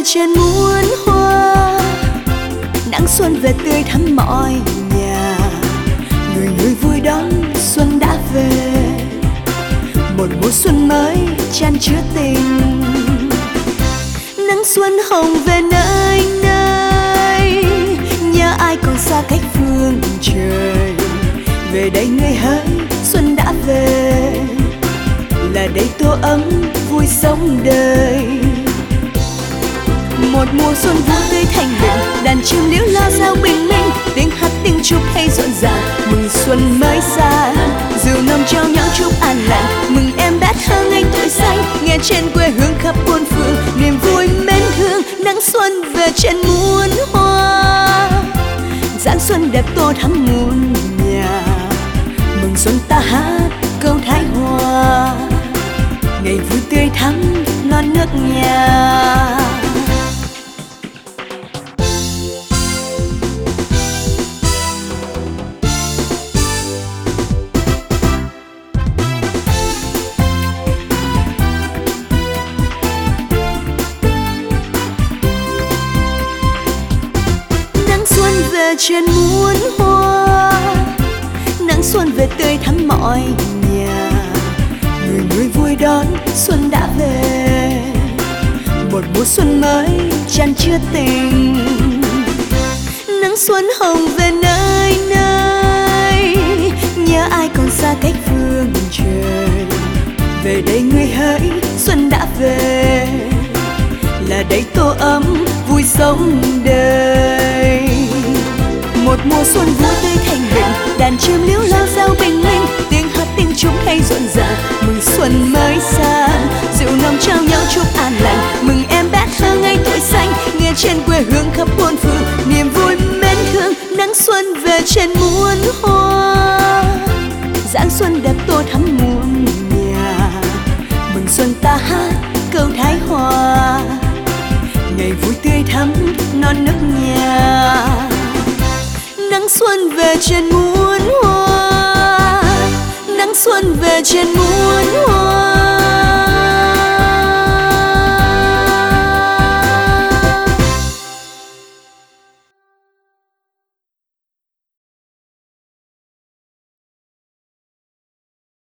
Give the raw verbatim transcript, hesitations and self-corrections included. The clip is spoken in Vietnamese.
trên muôn hoa, nắng xuân về tươi thắm mọi nhà. Người người vui đón xuân đã về, một mùa xuân mới chan chứa tình. Nắng xuân hồng về nơi nơi, nhớ ai còn xa cách phương trời. Về đây người hỡi xuân đã về, là đây tô ấm vui sống đời. Một mùa xuân vui tươi thanh bình, đàn chim líu lo rao bình minh, tiếng hát tiếng chúc hay rộn ràng mừng xuân mới sang. Rượu nồng trao nhau chúc an lành, mừng em đã thơ ngày tuổi xanh. Nghe trên quê hương khắp muôn phương, niềm vui mến thương. Nắng xuân về trên muôn hoa, dáng xuân đẹp tô thắm muôn nhà. Mừng xuân ta hát câu Thái Hòa, ngày vui tươi thắm non nước nhà. Trên muôn hoa, nắng xuân về tươi thắm mọi nhà. Người người vui đón xuân đã về, một mùa xuân mới chan chứa tình. Nắng xuân hồng về nơi nơi, nhớ ai còn xa cách phương trời. Về đây người hỡi xuân đã về, là đây tô ấm vui sống đời. Một mùa xuân vui tươi thanh bình, đàn chim líu lo rao bình minh, tiếng hát tiếng chúc hay rộn ràng mừng xuân mới sang. Rượu nồng trao nhau chúc an lành, mừng em bé thơ ngày tuổi xanh. Nghe trên quê hương khắp muôn phương, niềm vui mến thương. Nắng xuân về trên muôn hoa, dáng xuân đẹp tô thắm muôn nhà. Mừng xuân ta hát câu Thái Hòa, ngày vui tươi thắm non nước nhà. Nắng xuân về trên muôn hoa, nắng xuân về trên muôn hoa.